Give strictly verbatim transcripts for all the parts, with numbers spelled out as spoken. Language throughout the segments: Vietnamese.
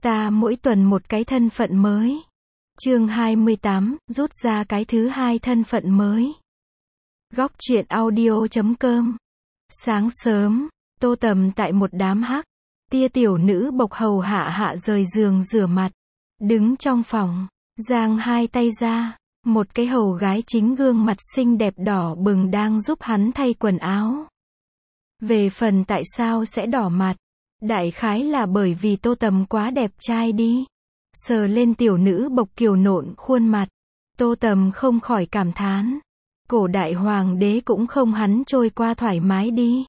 Ta mỗi tuần một cái thân phận mới. Chương hai mươi tám, rút ra cái thứ hai thân phận mới. Góc truyện audio chấm com. Sáng sớm, Tô Tầm tại một đám hắc tia tiểu nữ bộc hầu hạ hạ rời giường rửa mặt, đứng trong phòng, giang hai tay ra, một cái hầu gái chính gương mặt xinh đẹp đỏ bừng đang giúp hắn thay quần áo. Về phần tại sao sẽ đỏ mặt, đại khái là bởi vì Tô Tầm quá đẹp trai đi. Sờ lên tiểu nữ bộc kiều nộn khuôn mặt, Tô Tầm không khỏi cảm thán, cổ đại hoàng đế cũng không hắn trôi qua thoải mái đi.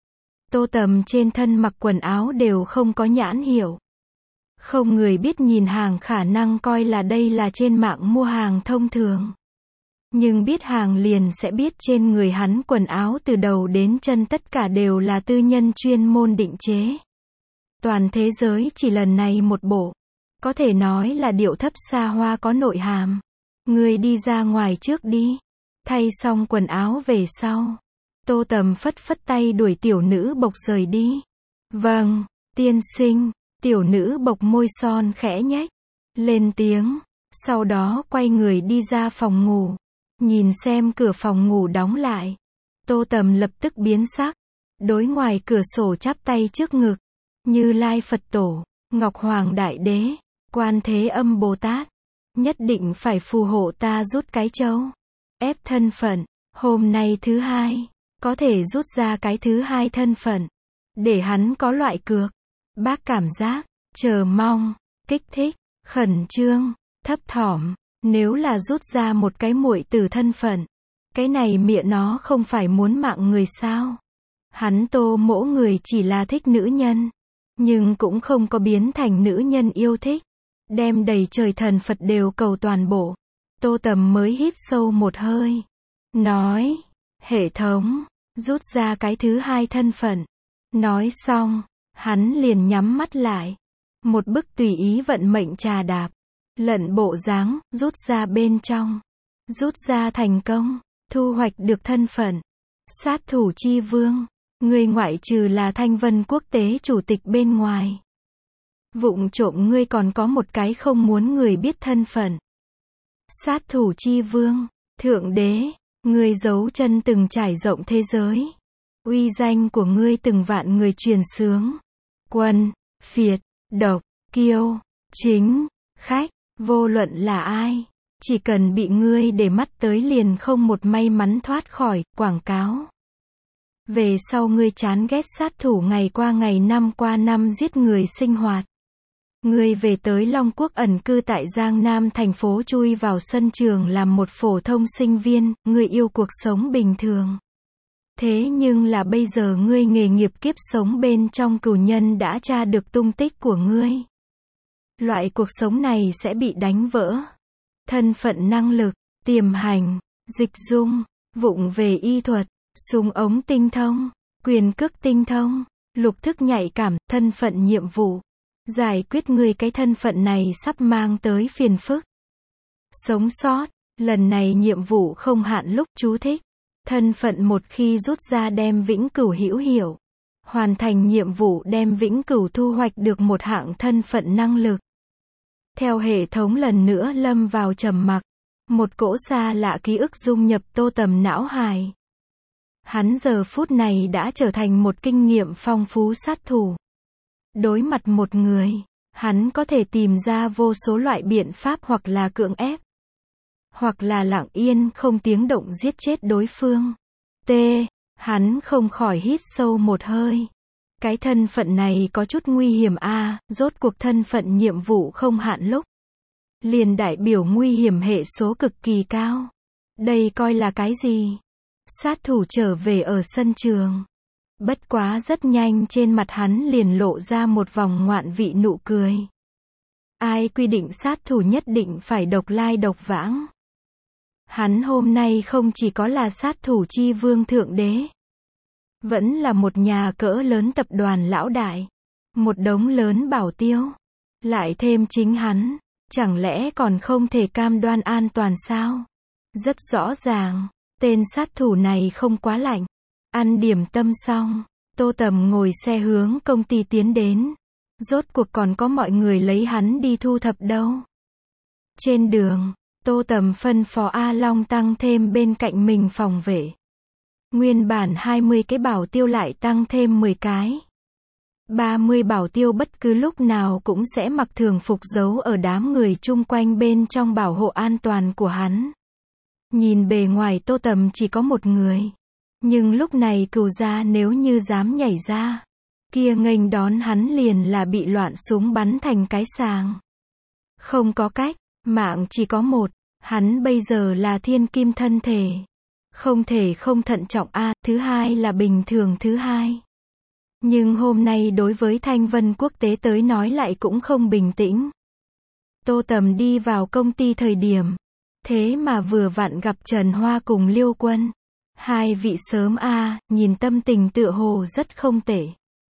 Tô Tầm trên thân mặc quần áo đều không có nhãn hiệu, không người biết nhìn hàng khả năng coi là đây là trên mạng mua hàng thông thường. Nhưng biết hàng liền sẽ biết trên người hắn quần áo từ đầu đến chân tất cả đều là tư nhân chuyên môn định chế. Toàn thế giới chỉ lần này một bộ, có thể nói là điệu thấp xa hoa có nội hàm. Người đi ra ngoài trước đi, thay xong quần áo về sau. Tô Tầm phất phất tay đuổi tiểu nữ bộc rời đi. Vâng, tiên sinh. Tiểu nữ bộc môi son khẽ nhếch lên tiếng, sau đó quay người đi ra phòng ngủ. Nhìn xem cửa phòng ngủ đóng lại, Tô Tầm lập tức biến sắc, đối ngoài cửa sổ chắp tay trước ngực. Như Lai Phật Tổ, Ngọc Hoàng Đại Đế, Quan Thế Âm Bồ Tát, nhất định phải phù hộ ta rút cái trâu. Ép thân phận, hôm nay thứ hai, có thể rút ra cái thứ hai thân phận, để hắn có loại cược, bác cảm giác, chờ mong, kích thích, khẩn trương, thấp thỏm. Nếu là rút ra một cái muội tử thân phận, cái này miệng nó không phải muốn mạng người sao? Hắn Tô mỗ người chỉ là thích nữ nhân, nhưng cũng không có biến thành nữ nhân yêu thích, đem đầy trời thần Phật đều cầu toàn bộ. Tô Tầm mới hít sâu một hơi, nói, hệ thống, rút ra cái thứ hai thân phận. Nói xong, hắn liền nhắm mắt lại, một bức tùy ý vận mệnh trà đạp, lận bộ dáng, rút ra bên trong, rút ra thành công, thu hoạch được thân phận, sát thủ chi vương. Ngươi ngoại trừ là Thanh Vân Quốc tế chủ tịch bên ngoài, vụng trộm ngươi còn có một cái không muốn người biết thân phận. Sát thủ chi vương, thượng đế, ngươi giấu chân từng trải rộng thế giới. Uy danh của ngươi từng vạn người truyền xướng. Quân, phiệt, độc, kiêu, chính, khách, vô luận là ai, chỉ cần bị ngươi để mắt tới liền không một may mắn thoát khỏi. Quảng cáo. Về sau ngươi chán ghét sát thủ ngày qua ngày năm qua năm giết người sinh hoạt. Ngươi về tới Long Quốc ẩn cư tại Giang Nam thành phố chui vào sân trường làm một phổ thông sinh viên, ngươi yêu cuộc sống bình thường. Thế nhưng là bây giờ ngươi nghề nghiệp kiếp sống bên trong cửu nhân đã tra được tung tích của ngươi. Loại cuộc sống này sẽ bị đánh vỡ. Thân phận năng lực, tiềm hành, dịch dung, vụng về y thuật, súng ống tinh thông, quyền cước tinh thông, lục thức nhạy cảm, thân phận nhiệm vụ. Giải quyết người cái thân phận này sắp mang tới phiền phức. Sống sót, lần này nhiệm vụ không hạn lúc chú thích. Thân phận một khi rút ra đem vĩnh cửu hữu hiệu. Hoàn thành nhiệm vụ đem vĩnh cửu thu hoạch được một hạng thân phận năng lực. Theo hệ thống lần nữa lâm vào trầm mặc. Một cỗ xa lạ ký ức dung nhập Tô Tầm não hài. Hắn giờ phút này đã trở thành một kinh nghiệm phong phú sát thủ. Đối mặt một người, hắn có thể tìm ra vô số loại biện pháp hoặc là cưỡng ép, hoặc là lặng yên không tiếng động giết chết đối phương. T. Hắn không khỏi hít sâu một hơi. Cái thân phận này có chút nguy hiểm a, à, rốt cuộc thân phận nhiệm vụ không hạn lúc. Liền đại biểu nguy hiểm hệ số cực kỳ cao. Đây coi là cái gì? Sát thủ trở về ở sân trường. Bất quá rất nhanh trên mặt hắn liền lộ ra một vòng ngoạn vị nụ cười. Ai quy định sát thủ nhất định phải độc lai độc vãng? Hắn hôm nay không chỉ có là sát thủ chi vương thượng đế, vẫn là một nhà cỡ lớn tập đoàn lão đại, một đống lớn bảo tiêu, lại thêm chính hắn, chẳng lẽ còn không thể cam đoan an toàn sao? Rất rõ ràng, tên sát thủ này không quá lạnh. Ăn điểm tâm xong, Tô Tầm ngồi xe hướng công ty tiến đến. Rốt cuộc còn có mọi người lấy hắn đi thu thập đâu. Trên đường, Tô Tầm phân phó A Long tăng thêm bên cạnh mình phòng vệ. Nguyên bản hai mươi cái bảo tiêu lại tăng thêm mười cái. ba mươi bảo tiêu bất cứ lúc nào cũng sẽ mặc thường phục giấu ở đám người chung quanh bên trong bảo hộ an toàn của hắn. Nhìn bề ngoài Tô Tầm chỉ có một người. Nhưng lúc này Cửu gia nếu như dám nhảy ra, kia nghênh đón hắn liền là bị loạn súng bắn thành cái sàng. Không có cách, mạng chỉ có một, hắn bây giờ là thiên kim thân thể. Không thể không thận trọng a, thứ hai là bình thường thứ hai. Nhưng hôm nay đối với Thanh Vân Quốc tế tới nói lại cũng không bình tĩnh. Tô Tầm đi vào công ty thời điểm, thế mà vừa vặn gặp Trần Hoa cùng Liêu Quân. Hai vị sớm a, nhìn tâm tình tựa hồ rất không tệ.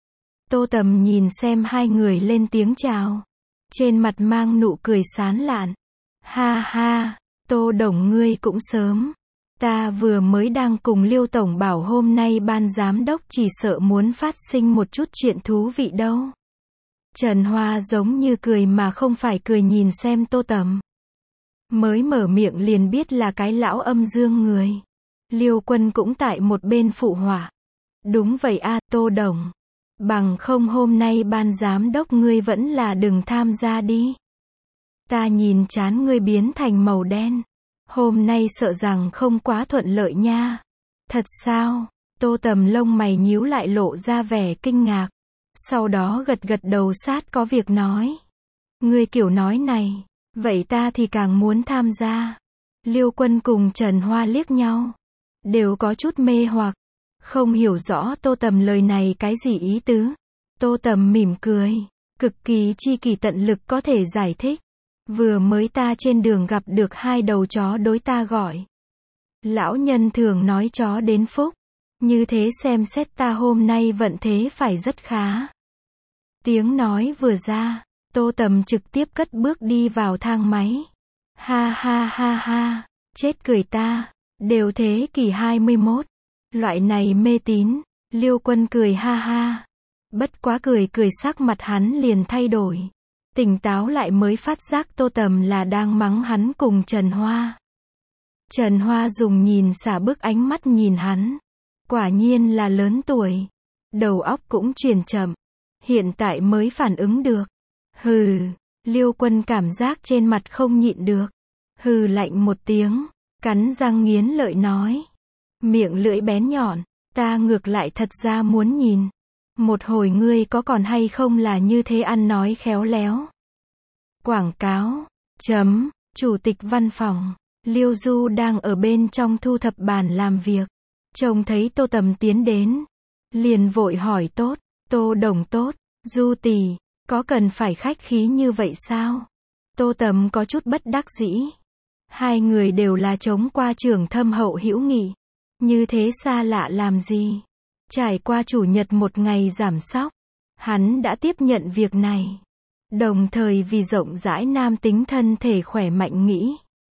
Tô Tầm nhìn xem hai người lên tiếng chào. Trên mặt mang nụ cười sán lạn. Ha ha, Tô Đồng ngươi cũng sớm. Ta vừa mới đang cùng Liêu Tổng bảo hôm nay ban giám đốc chỉ sợ muốn phát sinh một chút chuyện thú vị đâu. Trần Hoa giống như cười mà không phải cười nhìn xem Tô Tầm. Mới mở miệng liền biết là cái lão âm dương người. Liêu Quân cũng tại một bên phụ họa. Đúng vậy a, Tô Đồng. Bằng không hôm nay ban giám đốc ngươi vẫn là đừng tham gia đi. Ta nhìn trán ngươi biến thành màu đen. Hôm nay sợ rằng không quá thuận lợi nha. Thật sao? Tô Tầm lông mày nhíu lại lộ ra vẻ kinh ngạc. Sau đó gật gật đầu sát có việc nói. Ngươi kiểu nói này, vậy ta thì càng muốn tham gia. Liêu Quân cùng Trần Hoa liếc nhau. Đều có chút mê hoặc. Không hiểu rõ Tô Tầm lời này cái gì ý tứ. Tô Tầm mỉm cười. Cực kỳ chi kỳ tận lực có thể giải thích. Vừa mới ta trên đường gặp được hai đầu chó đối ta gọi. Lão nhân thường nói chó đến phúc. Như thế xem xét ta hôm nay vận thế phải rất khá. Tiếng nói vừa ra, Tô Tầm trực tiếp cất bước đi vào thang máy. Ha ha ha ha, chết cười ta. Đều thế kỷ hai mươi mốt. Loại này mê tín. Liêu Quân cười ha ha. Bất quá cười cười sắc mặt hắn liền thay đổi. Tỉnh táo lại mới phát giác Tô Tầm là đang mắng hắn cùng Trần Hoa. Trần Hoa dùng nhìn xả bức ánh mắt nhìn hắn. Quả nhiên là lớn tuổi. Đầu óc cũng chuyển chậm. Hiện tại mới phản ứng được. Hừ. Liêu Quân cảm giác trên mặt không nhịn được. Hừ lạnh một tiếng. Cắn răng nghiến lợi nói. Miệng lưỡi bén nhọn. Ta ngược lại thật ra muốn nhìn. Một hồi ngươi có còn hay không là như thế ăn nói khéo léo. Quảng cáo. Chấm. Chủ tịch văn phòng. Liêu Du đang ở bên trong thu thập bàn làm việc. Trông thấy Tô Tầm tiến đến. Liền vội hỏi tốt. Tô Đồng tốt. Du tỷ. Có cần phải khách khí như vậy sao? Tô Tầm có chút bất đắc dĩ. Hai người đều là chống qua trường thâm hậu hữu nghị. Như thế xa lạ làm gì? Trải qua chủ nhật một ngày giảm sóc. Hắn đã tiếp nhận việc này. Đồng thời vì rộng rãi nam tính thân thể khỏe mạnh nghĩ.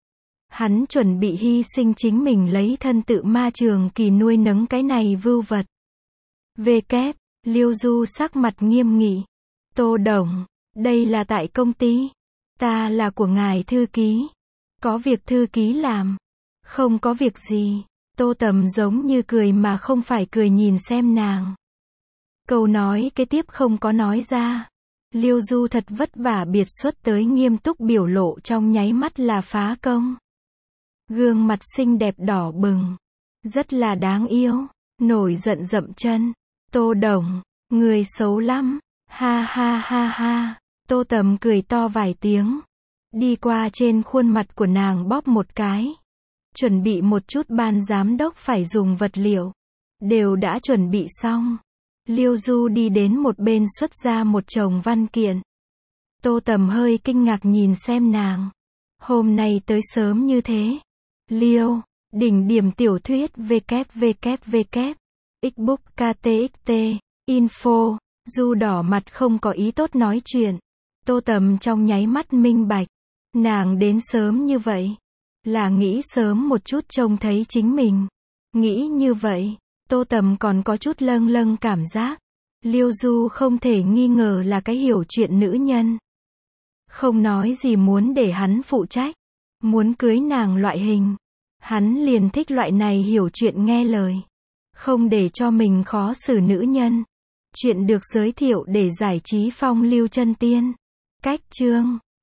Hắn chuẩn bị hy sinh chính mình lấy thân tự ma trường kỳ nuôi nấng cái này vưu vật. Về kép, Liêu Du sắc mặt nghiêm nghị. Tô Đồng, đây là tại công ty. Ta là của ngài thư ký. Có việc thư ký làm. Không có việc gì. Tô Tầm giống như cười mà không phải cười nhìn xem nàng. Câu nói kế tiếp không có nói ra. Liêu Du thật vất vả biệt xuất tới nghiêm túc biểu lộ trong nháy mắt là phá công. Gương mặt xinh đẹp đỏ bừng. Rất là đáng yêu. Nổi giận dậm chân. Tô Đồng, người xấu lắm. Ha ha ha ha. Tô Tầm cười to vài tiếng. Đi qua trên khuôn mặt của nàng bóp một cái. Chuẩn bị một chút ban giám đốc phải dùng vật liệu. Đều đã chuẩn bị xong. Liêu Du đi đến một bên xuất ra một chồng văn kiện. Tô Tầm hơi kinh ngạc nhìn xem nàng. Hôm nay tới sớm như thế. Liêu, đỉnh điểm tiểu thuyết www. Xbook ktxt. Info. Du đỏ mặt không có ý tốt nói chuyện. Tô Tầm trong nháy mắt minh bạch. Nàng đến sớm như vậy. Là nghĩ sớm một chút trông thấy chính mình. Nghĩ như vậy. Tô Tầm còn có chút lâng lâng cảm giác. Liêu Du không thể nghi ngờ là cái hiểu chuyện nữ nhân. Không nói gì muốn để hắn phụ trách, muốn cưới nàng loại hình. Hắn liền thích loại này hiểu chuyện nghe lời, không để cho mình khó xử nữ nhân. Chuyện được giới thiệu để giải trí phong lưu chân tiên. Cách chương